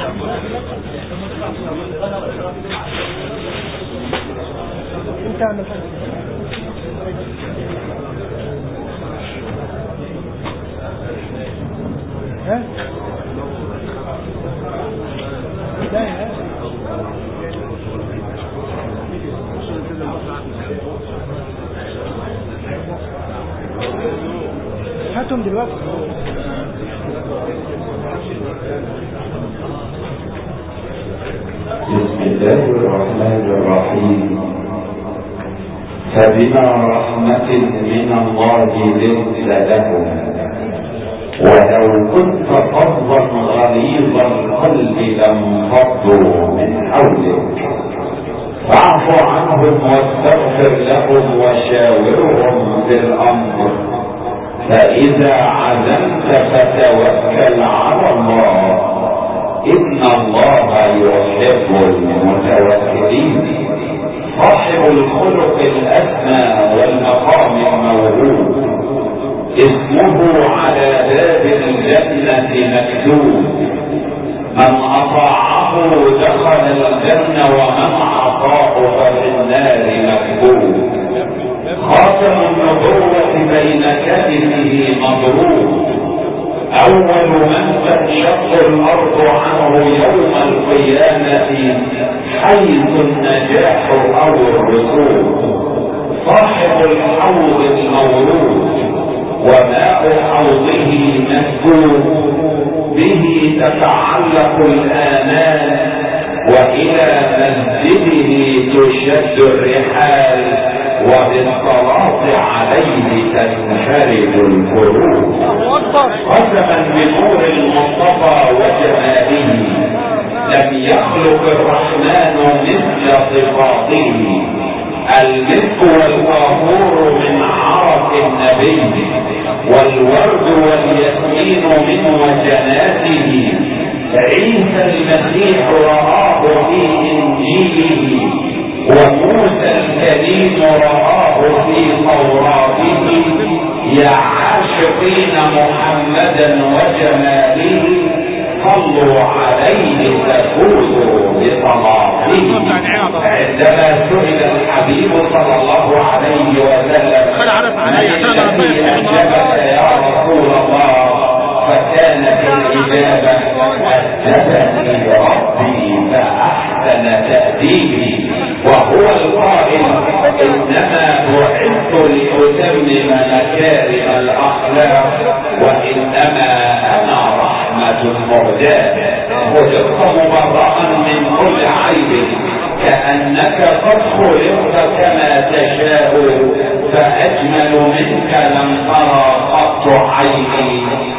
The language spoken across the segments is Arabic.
انت عمل حاجة ها؟ لا هاتهم دلوقتي. بسم الله الرحمن الرحيم. فبما رحمة من الله لنت لهم ولو كنت فظا غليظ القلب لانفضوا من حولك فاعف عنهم واستغفر لهم وشاورهم في الامر فاذا عزمت فتوكل على الله ان الله يحب المتوكلين. صاحب الخلق الاسمى والمقام الموعود اسمه على باب الجنة مكتوب من اطاعه دخل الجنة ومن عصاه ففي النار مكتوب. خاتم النبوة بين كتفه مضروب اول من تنشق الارض عنه يوم القيامة حيث النجاح او الرسول. صاحب الحوض المورود وماء حوضه مسكوب به تتعلق الآمال وإلى مسجده تشد الرحال وبالصلاة عليه تنفرد القلوب. قسما بنور المصطفى وجماله لم يخلق الرحمن مثل صفاته. المسك والكافور من عرق النبي والورد والياسمين من وجناته. عيسى المسيح رآه في انجيله وموسى الكريم رآه في توراته. يا عاشقين محمدا وجماله صلوا عليه تفوزوا بصلاته. عندما سئل الحبيب صلى الله عليه وسلم من الذي أجابك يا رسول الله فكانت الإجابة أدبني ربي فأحسن تأديبي. وهو القائل إنما بعثت لأتمم مكارم الأخلاق وإنما أنا رحمة مهداة. خلقت مبرأ من كل عيب كأنك قد خلقت كما تشاء فأجمل منك لم ترى قط عيني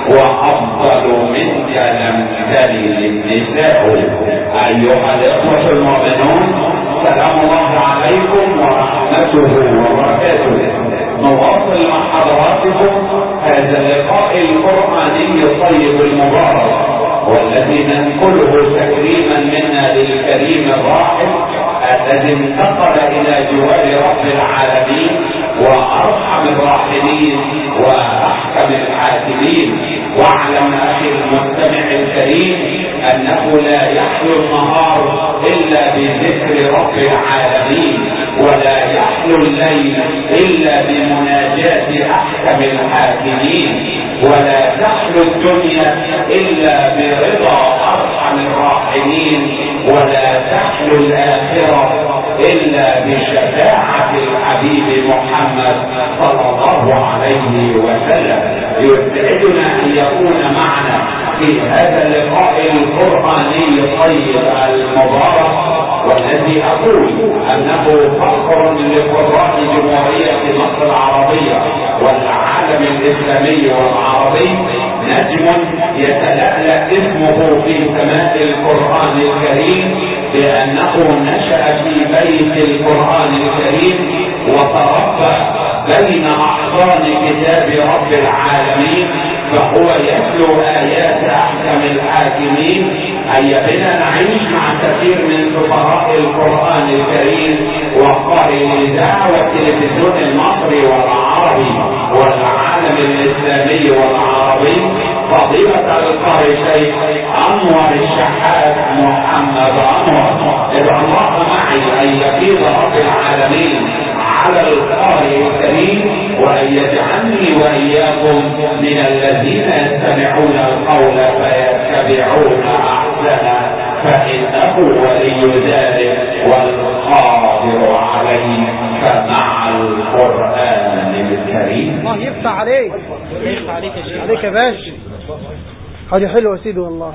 وأفضل منك لم تلد النساء. أيها الإخوة المؤمنون سلام الله عليكم ورحمته وبركاته. نواصل مع حضراتكم هذا اللقاء القرآني الطيب المبارك والذي ننقله تكريما منا للكريم الراحل الذي انتقل الى جوار رب العالمين وارحم الراحمين واحكم الحاكمين. واعلم اخي المستمع الكريم انه لا يحلو النهار الا بذكر رب العالمين ولا يحلو الليل الا بمناجاة احكم الحاكمين ولا تحلو الدنيا الا برضا ارحم الراحمين ولا تحلو الاخره الا بشفاعة الحبيب محمد صلى الله عليه وسلم. يسعدنا ان يكون معنا في هذا اللقاء القرآني الطيب المبارك والذي اقول انه فخر لقراء جمهورية مصر العربية والعالم الاسلامي والعربي. نجم يتلألأ اسمه في سماء القرآن الكريم لأنه نشأ في بيت القرآن الكريم وتربى بين أحضان كتاب رب العالمين فهو يتلو آيات أحكم الحاكمين. هيا بنا نعيش مع كثير من سفراء القرآن الكريم وقائد الإذاعة والتلفزيون المصري والعربي والعالم الإسلامي والعربي فضيلة القارئ شيخ أنور الشحات وأن يفيض رب العالمين على القارئ الكريم، وأن يجعلني وإياكم من الذين يستمعون القول فيتبعون أحسنه، فإنه ولي ذلك والقادر عليه. فمع القرآن الكريم. الله يفتح عليك. يفتح عليك يا شيخ. عليك يا باشا. حاجة حلوة يا سيدي والله.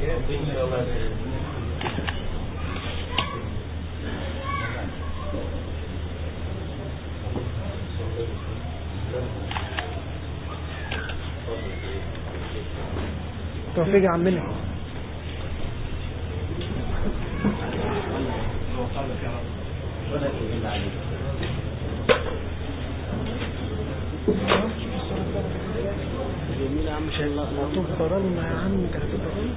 توفيق يا عمنا. جميل يا عم شاء الله. تفضلنا يا عم تفضلنا.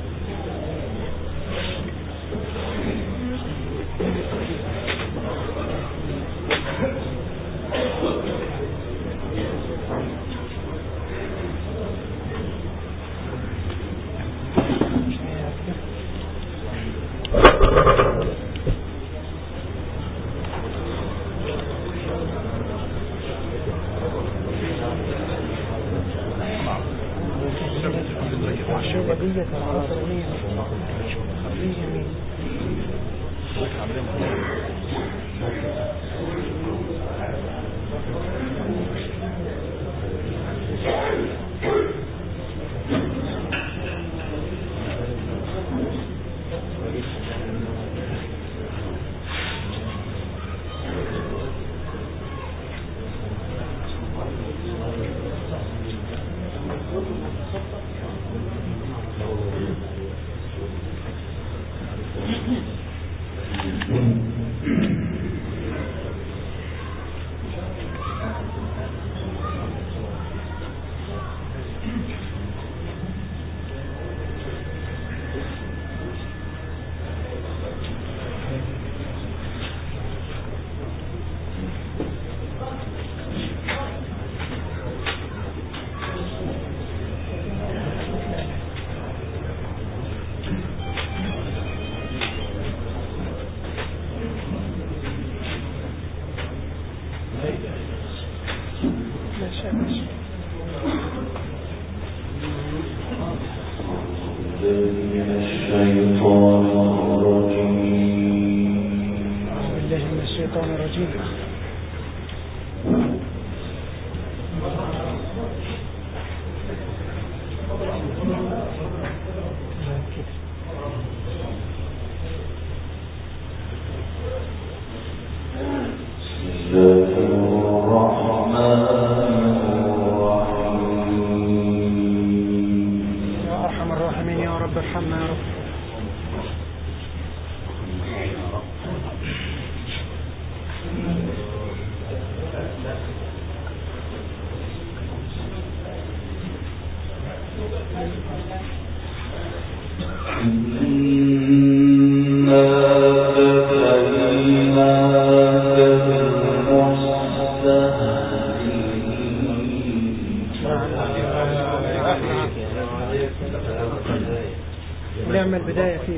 نعمل بداية فيه.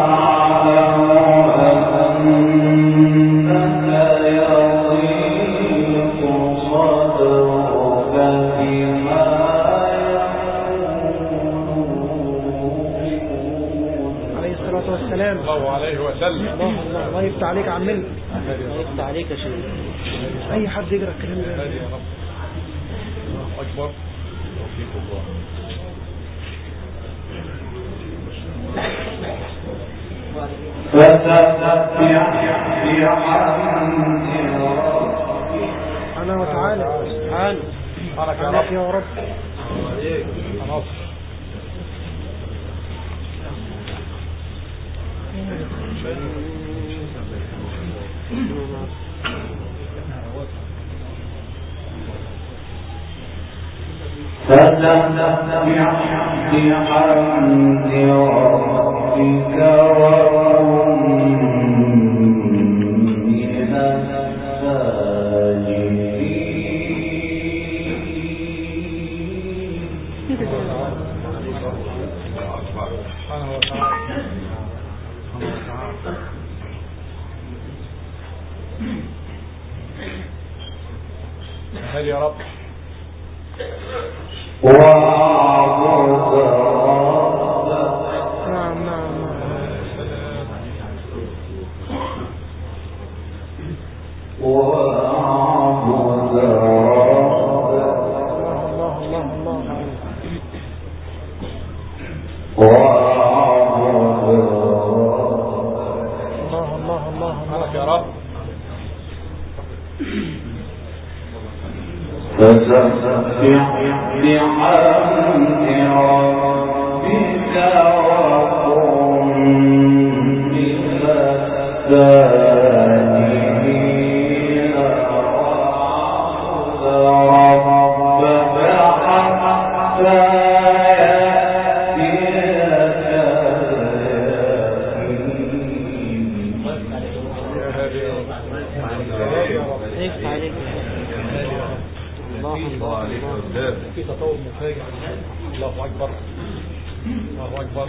ولقد الله الله يفتح عليك عمنا. الله يفتح عليك يا شيخ. اي حد يقرا الكلام ده. يا رب. الله اكبر. توفيق الله. سبحانه وتعالى. سبحانك يا رب. هل يا رب في تطور مفاجئ. الله أكبر الله أكبر.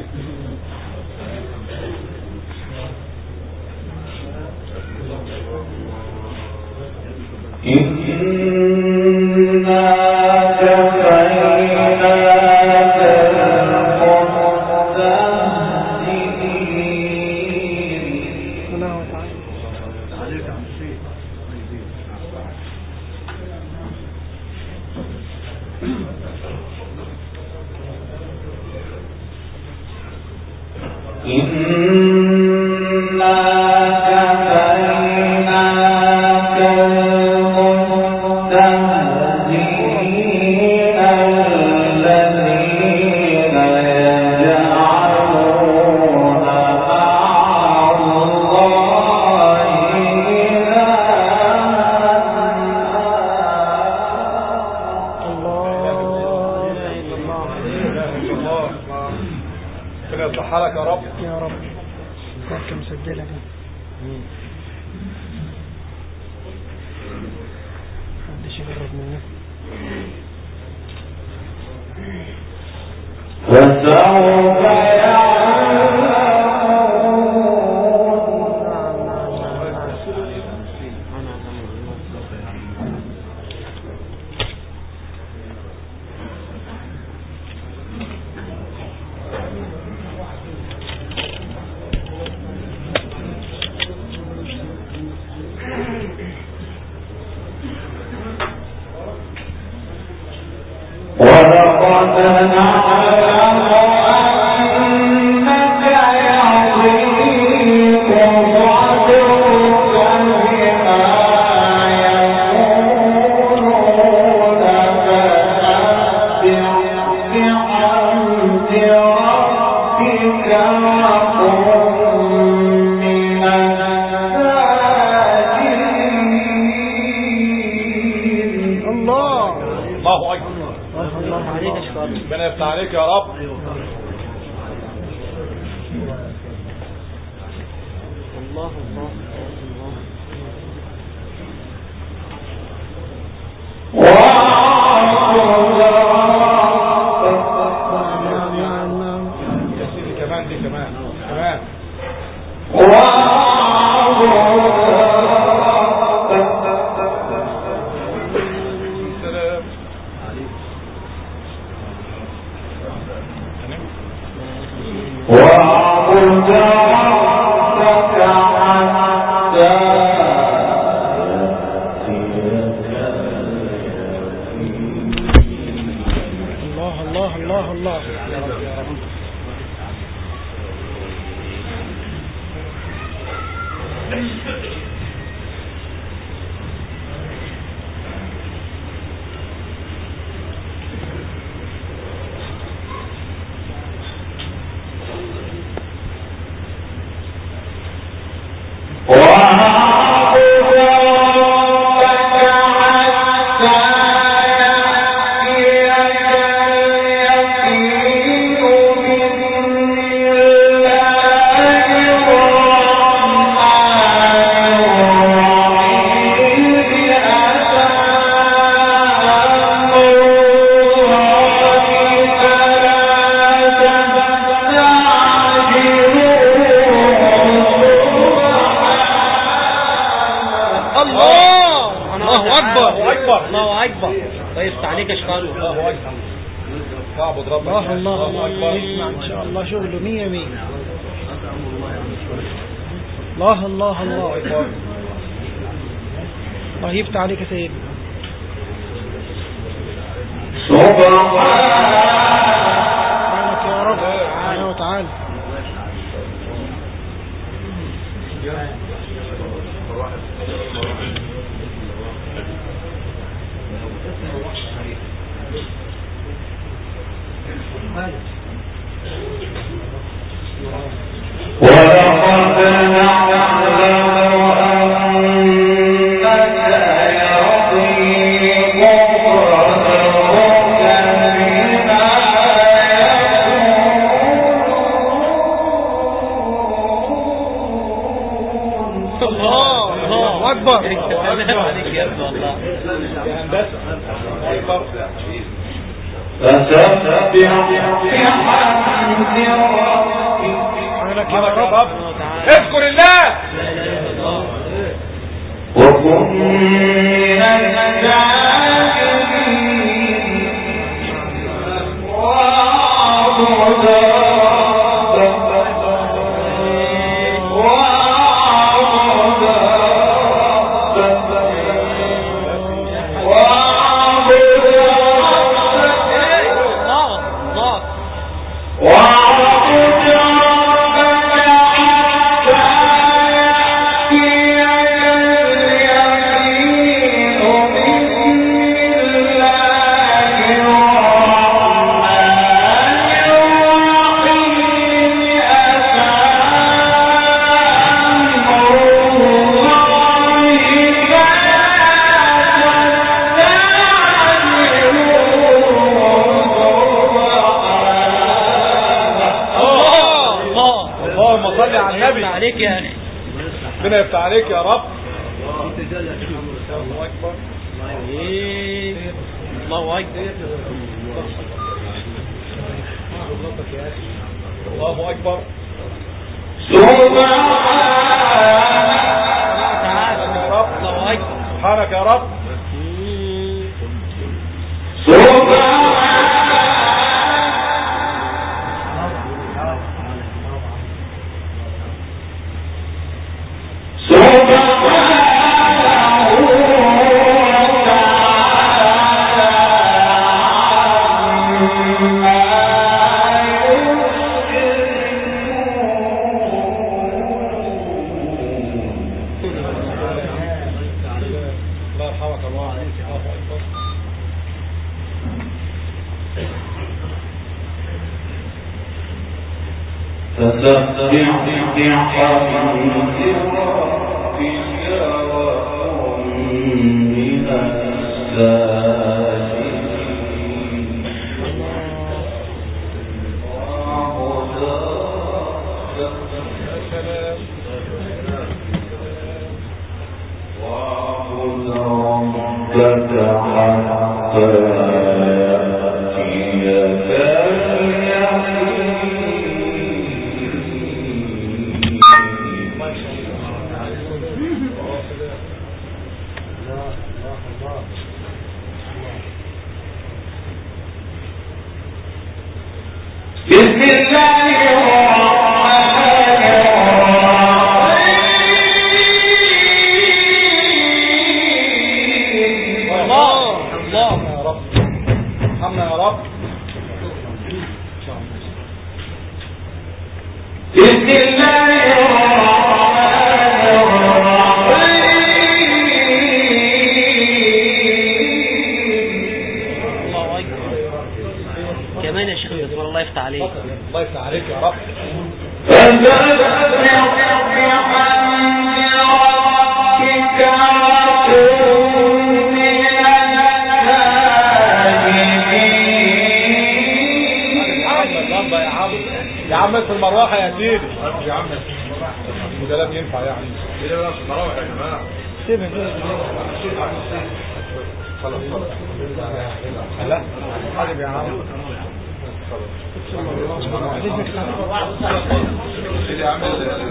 وَعَبُدَ رَبَّكَ الله يفتح عليك يا سيدي. سبحانك يا رب سبحانه وتعالى. اذكر الله وكن من الجاهلين واعبد ربنا يفتح عليك يا رب. الله أكبر. الله أكبر. الله أكبر. سبحانك يا رب. بسم الله الرحمن الرحيم عليك يا رب. يا عم في المروحة يا سيدي يا عم المدلات ينفع يعني ايه بقى في المروحة يا جماعة سيبها خلاص لا حاجب يا عم سيدي عامل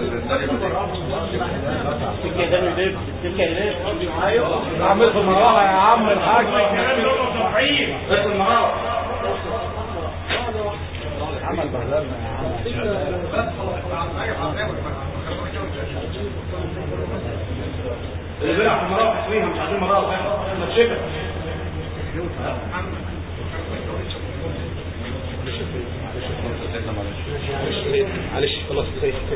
عامل في المروحة يا عم الحاج في المروحة عمل بهلالنا يا عم اللي بيلعب في المراوح فيها مش عايزين مراوح احنا تشكر معلش خلاص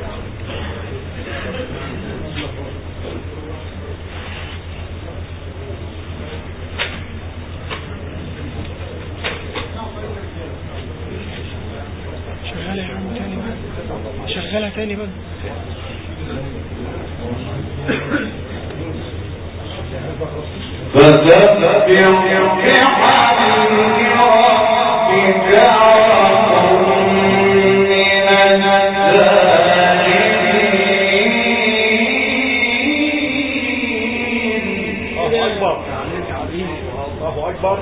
شغالها يا عم تاني بقى شغالها تاني بقى الله أكبر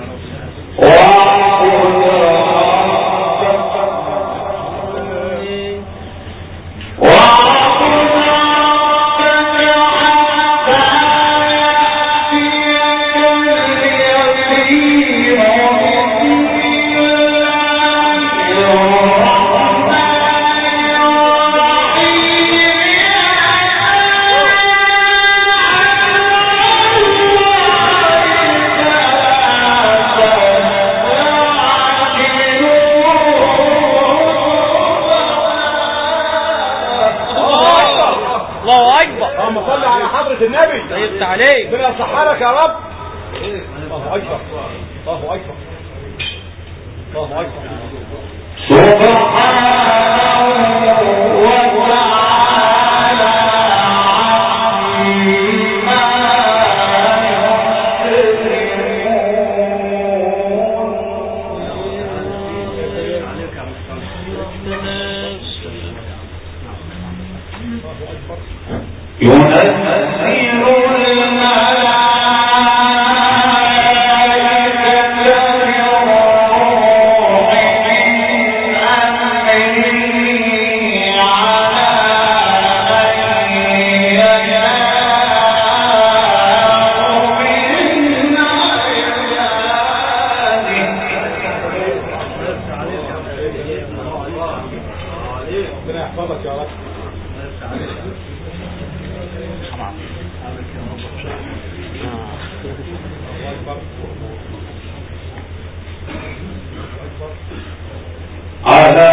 اللهم صل على حضرة النبي طيبت عليك ربنا يصحرك يا رب الله أكبر الله أكبر الله أكبر سبحانه وتعالى ربنا يحفظك يا رب على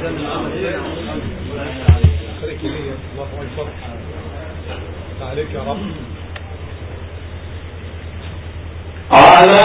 خليك ليا الله أكبر عليك يا رب على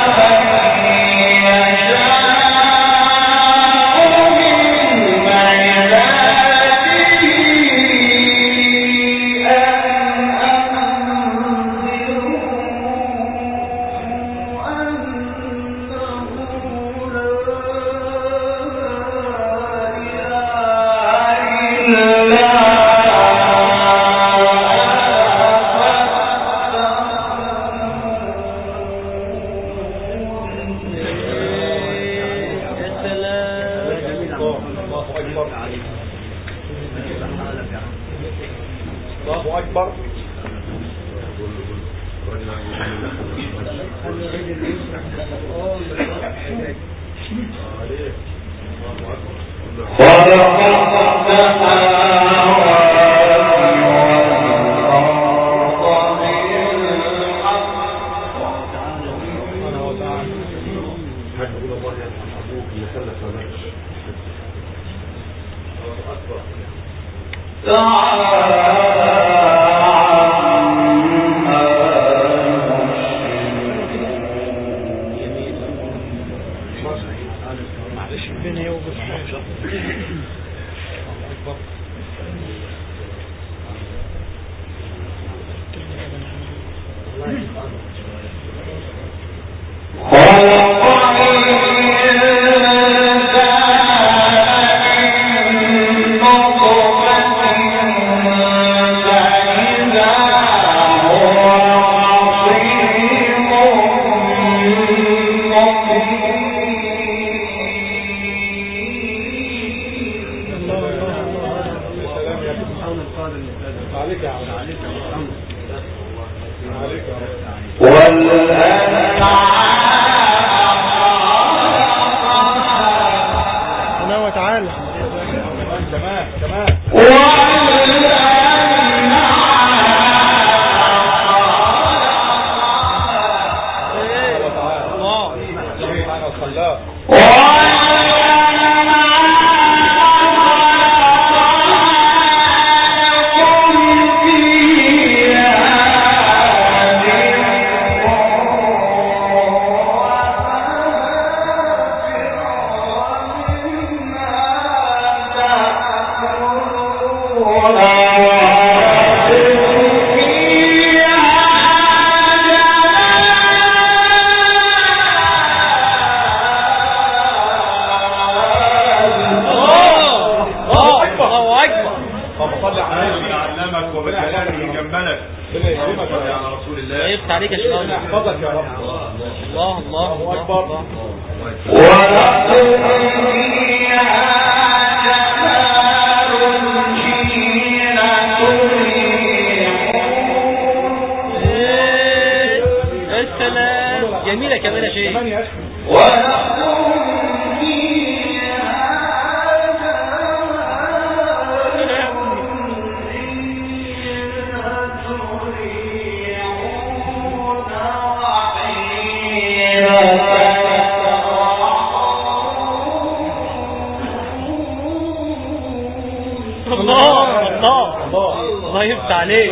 الله يفتح عليك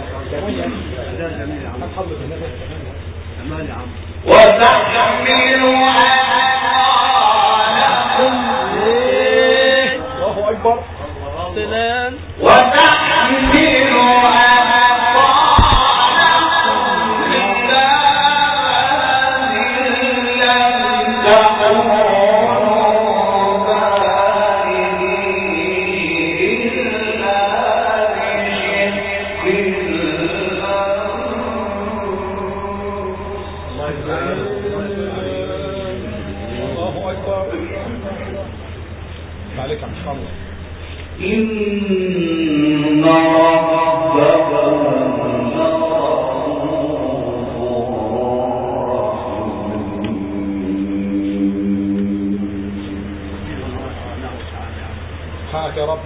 وتحمل الله أكبر سلام وتحمل إن حقك يا رب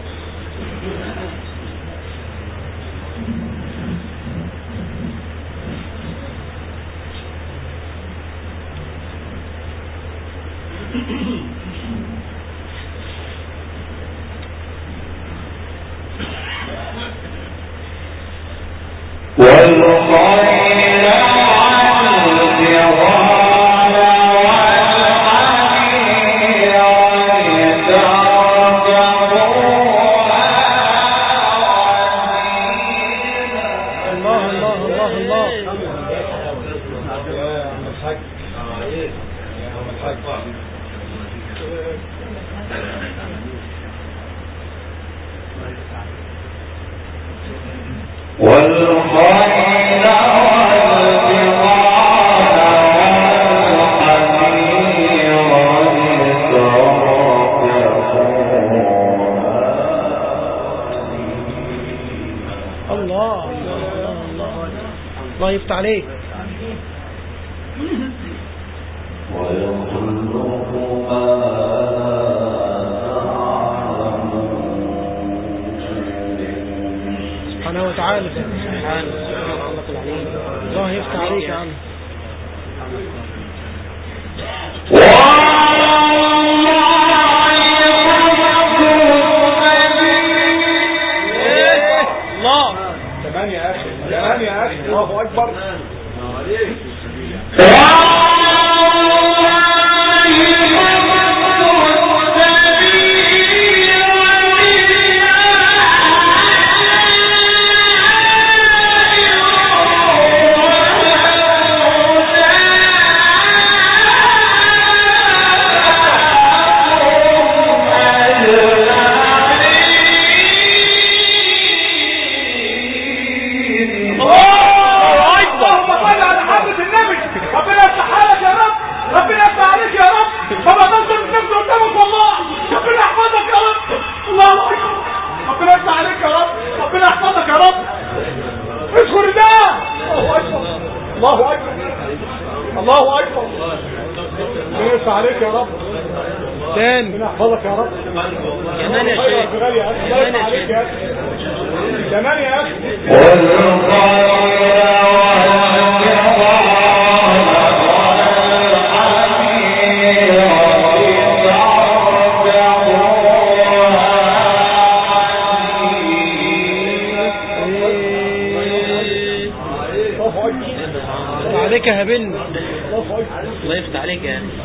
الله يفتح عليك. سبحانه وتعالى. الله يفتح عليك يا عم. الله أكبر. عليك يا رب. تاني احفظك يا رب. كمان يا شيخ. كمان عليك يا اخي. كمان يا اخي. عليك يا هبل. الله يفتح عليك يا اخي.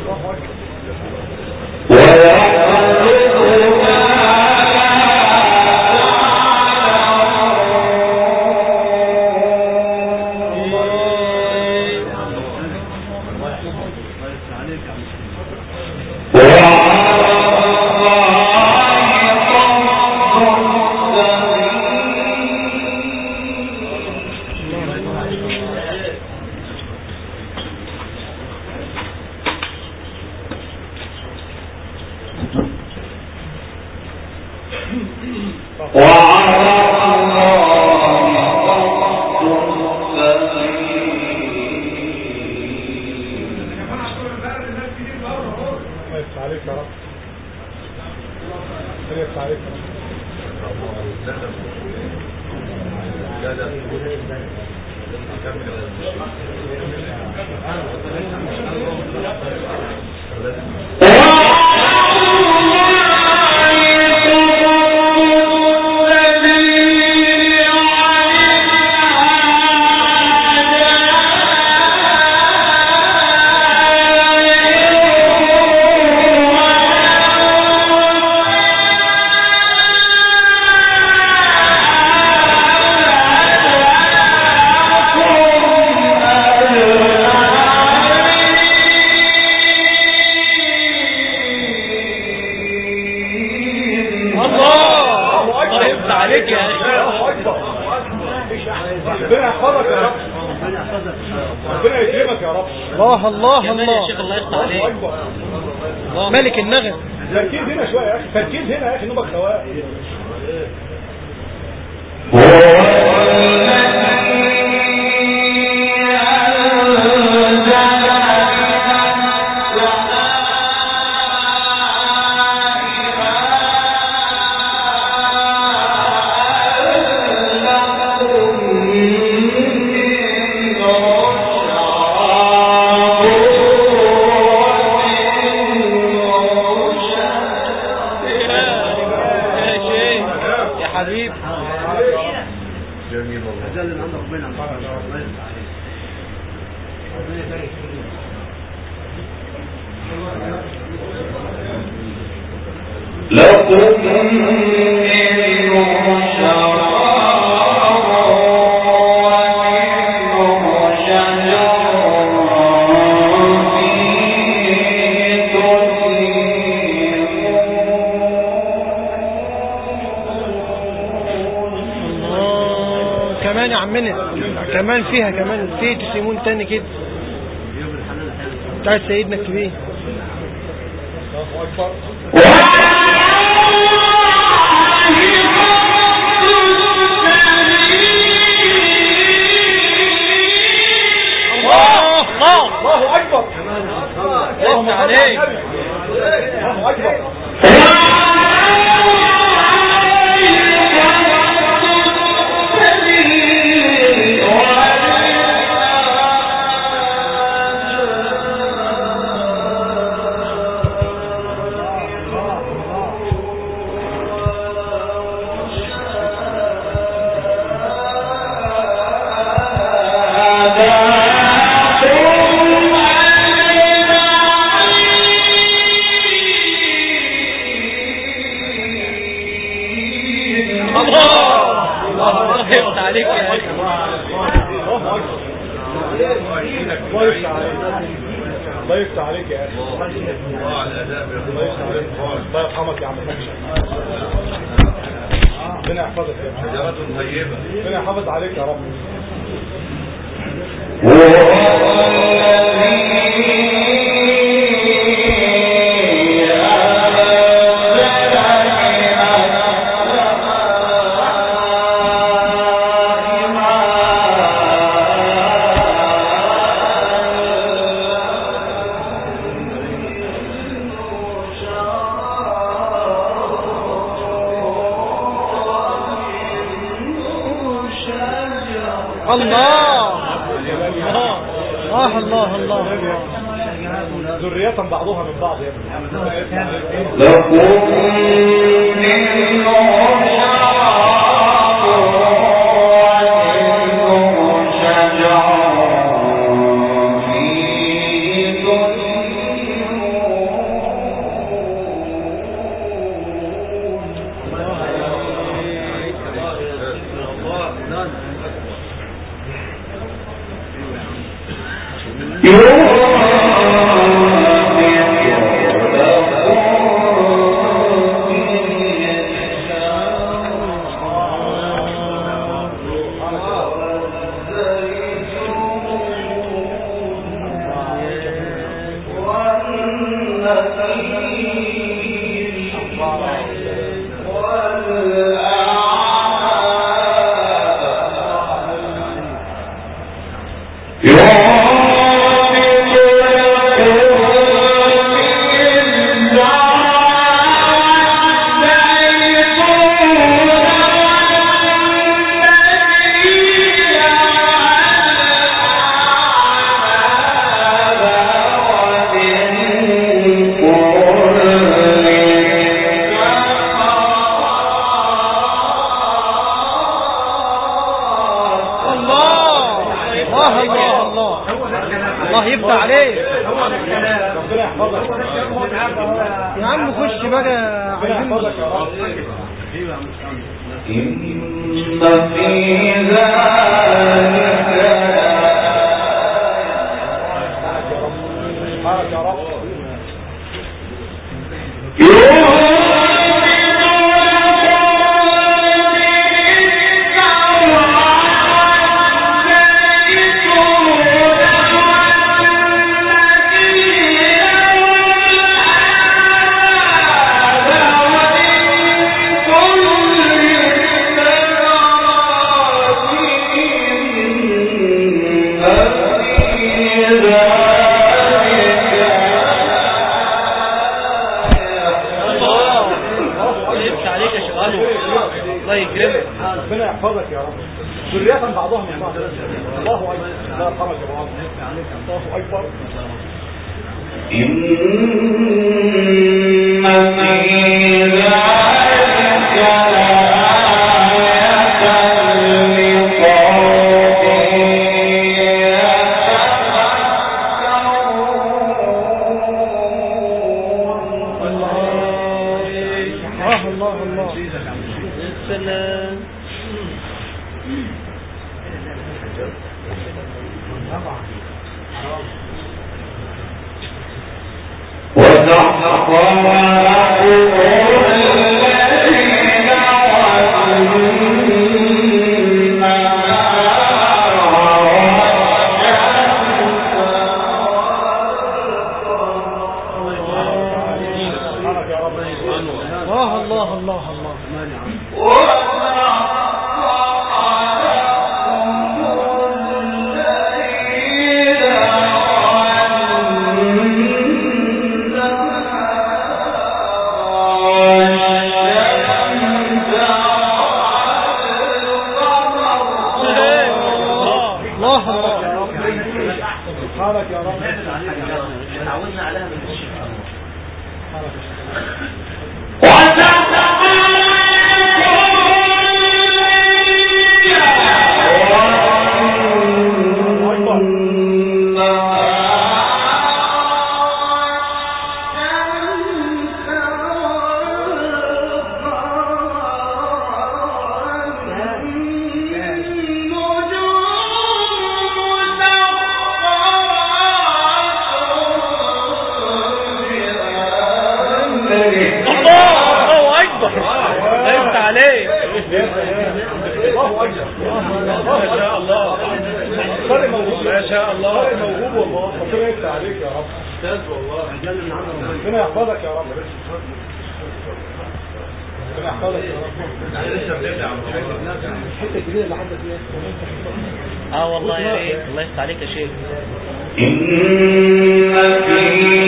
ملك النغم. تركيز هنا شوية يا أخي. تركيز هنا يا أخي. نوبك سواء. جميل والله. أجل عند ربنا الله يرضى عليك. ربنا يبارك فيك. لكم منه شراب ومنه شجر فيه الله كمان يا عمنا كمان فيها كمان في تسيمون تاني كده بتاع سيدنا الكبير. الله أكبر. الله أكبر. لسه عليك. الله أكبر. عليك يا أخي. الله يفتح عليك يا أخي. الله على الأداء. الله يفتح عليك. الله يرحمك يا عم الحاج. ربنا يحفظك يا أخي. شجرات طيبة. ربنا يحافظ عليك يا رب. ذرية بعضها من بعض يا ابني. لكم منه شراب ومنه شجر فيه ذلك لآية الله الله. السلام. الله الله الله. سبحانك يا رب. تعودنا عليها من الشيخ. ما شاء الله موهوب والله. ربنا يفتح عليك يا رب. استاذ والله. ربنا يحفظك يا رب. ربنا يحفظك يا رب. لسه بنبدا الحته الجديده اللي عندك دي. والله يا ريت. الله يفتح عليك يا شيخ. إن في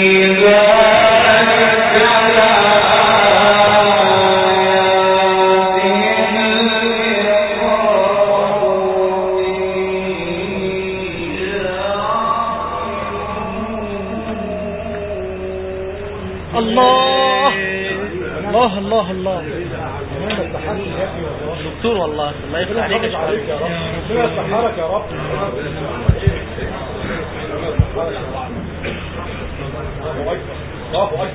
الله الله الله. دكتور والله. الله يفتح عليك يا شيخ. ربنا يفتحها لك يا رب. الله أكبر.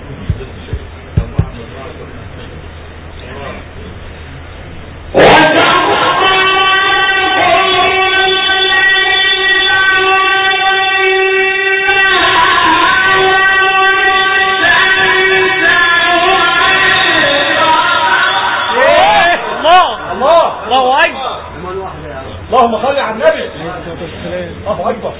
الله أكبر. اللهم صل على النبي. الله أكبر.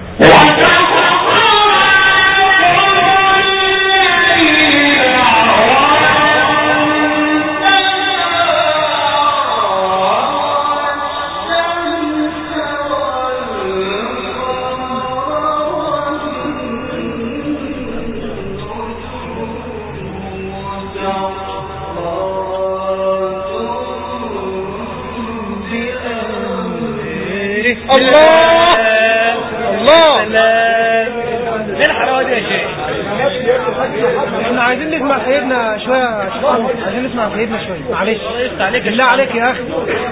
احنا عايزين نسمع سيدنا شوية. عايزين نسمع سيدنا شوية. معلش بالله عليك يا اخي.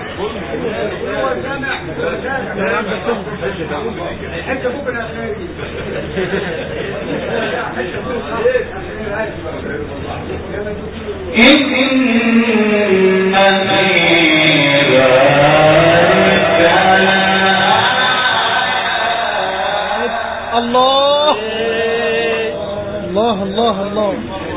الله الله الله الله.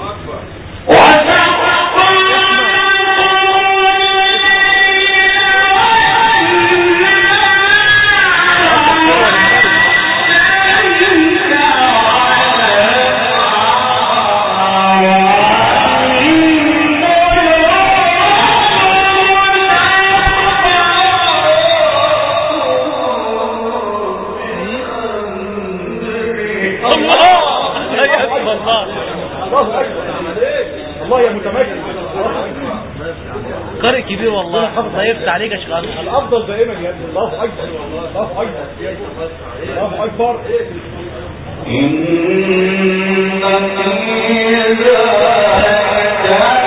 الله يا متمكن. قارئ كبير والله. الله يفتح عليك يا شيخ. الافضل دائما يا ابني. الله اكبر. الله اكبر. الله اكبر. إن في ذلك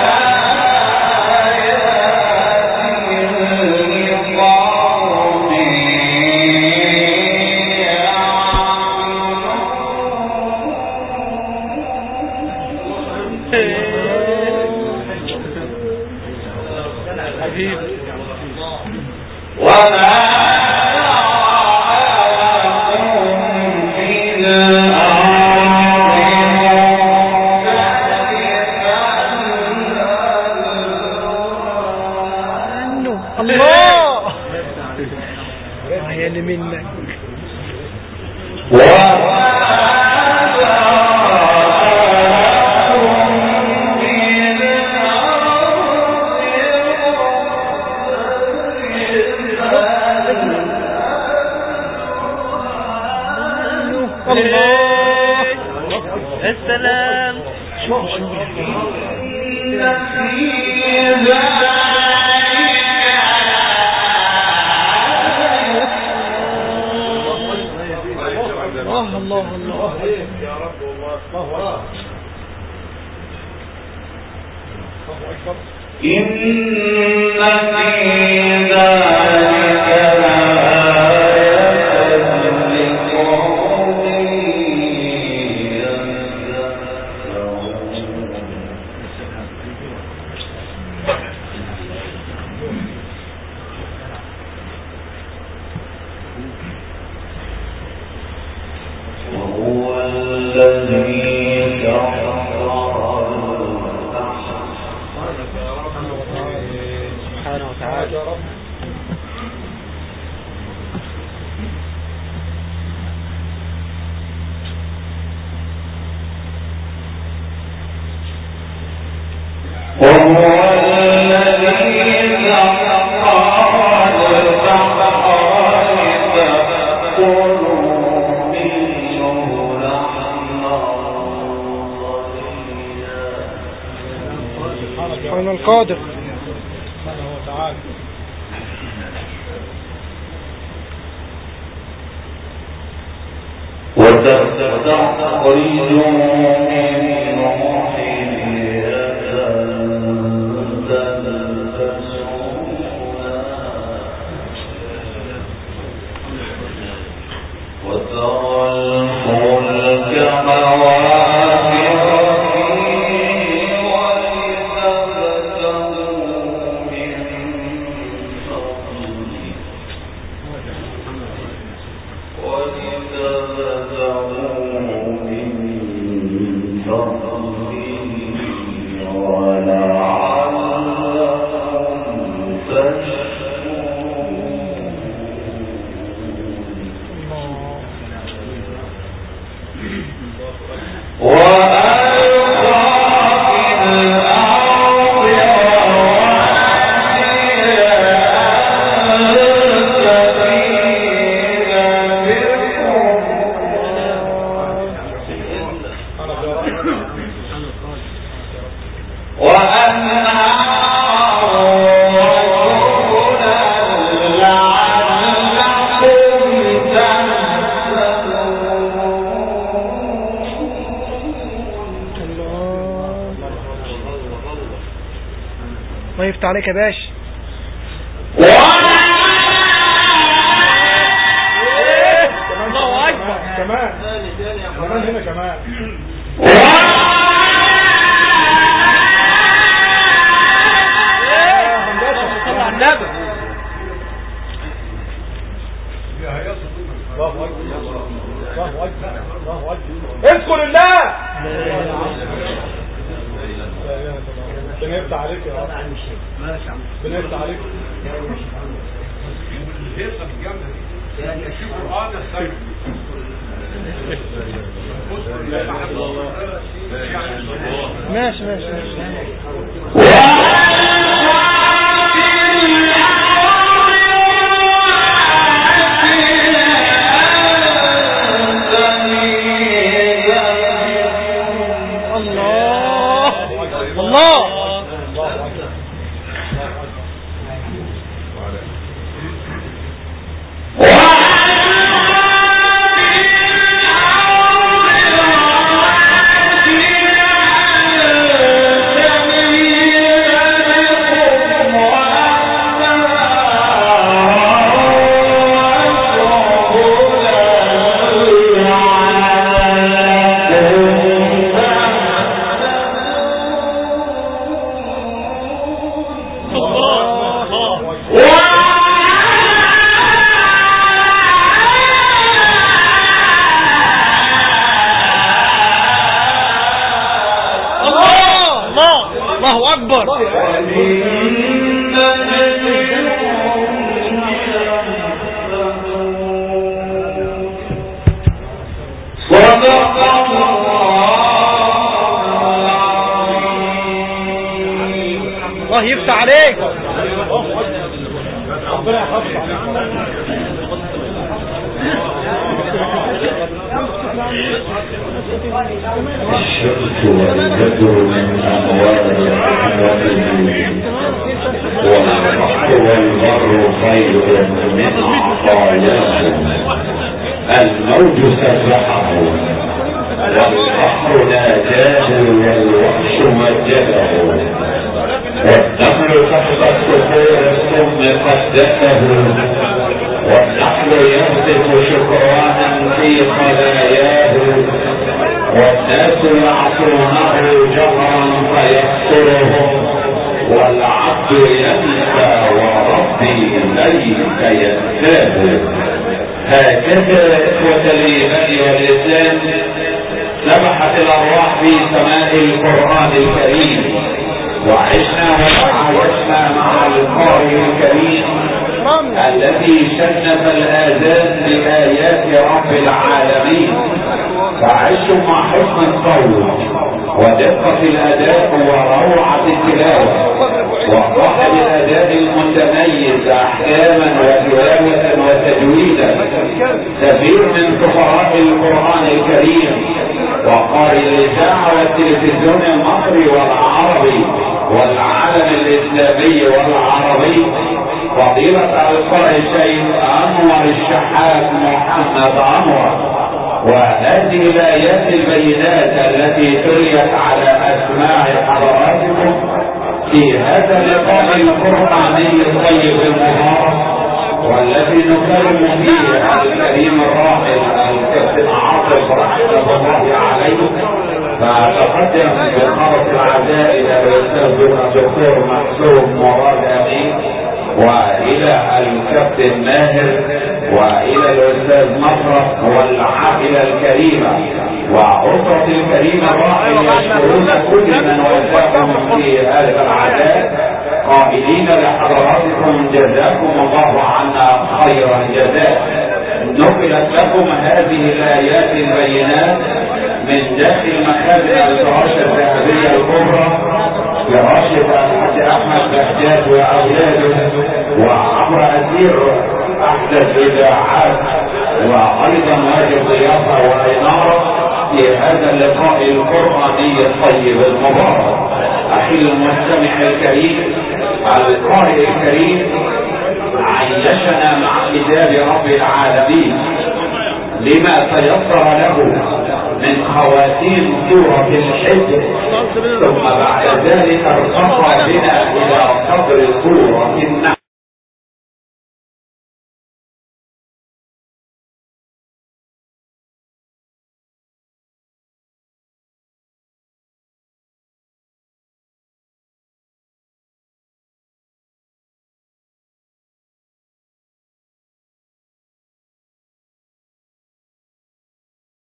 القادر سبحانه وتعالى. وتستخرج الله يفتح عليك يا باشا. الله اكبر. كمان هنا كمان صلى على النبي. الله اكبر الله اكبر الله اكبر. اذكر الله. بنفتح عليك يا رب. بنفتح عليك. ماشي ماشي الله أكبر. الله يفتح عليك. ربنا يحفظك. الشمس والبدر من أموال رحمته والبحر والبر خير من عطاياه الموج سبحه والبحر ناداه والوحش وجهه والنخل تحت الصخور الصم قدسه والنحل يهتف شكرانا في خلاياه والناس يعصونه جهرا فيكسرهم والعبد ينسى وربي ليس ينساه. هكذا إخوة الإيمان واللسان سبحت الأرواح في سماء القرآن الكريم وعشنا وتعايشنا مع القارئ الكريم الذي شنف الآذان بآيات رب العالمين فعشتم مع حسن الصوت ودقة الأداء وروعة التلاوة وصاحب الأداء المتميز أحكاما وتلاوة وتجويدا كثير من سفراء القرآن الكريم وقارئ الإذاعة والتلفزيون المصري والعربي والعالم الإسلامي والعربي فضيلة القارئ الشيخ أنور الشحات محمد أنور. وهذه الآيات البينات التي تليت على أسماع حضراتكم في هذا اللقاء القرآني الطيب المبارك والذي نكرم فيه الكريم الراحل الكابتن عاطف رحمه الله عليه فأتقدم بخلص العزاء إلى الأستاذ الدكتور محسوب مراد أمين وإلى الكابتن ماهر وإلى الأستاذ مصرف والعائلة الكريمة وأسرة الكريمة الراحل يشكرون كل من وفاهم في هذا العزاء قائلين لحضراتكم جزاكم الله عنا خير الجزاء. نقلت لكم هذه الآيات البينات من داخل مخازن الفراشة الذهبية الكبرى فراشة الحاج أحمد بهجات وأولاده وعبر أثير أحدث الإذاعات وأيضا واجب ضيافة وإنارة في هذا اللقاء القرآني الطيب المبارك. أخي المستمع الكريم القارئ الكريم عيشنا مع كتاب رب العالمين لما تيسر له من خواتيم سورة الحجر ثم بعد ذلك ارتقى بنا إلى صدر سورة النحل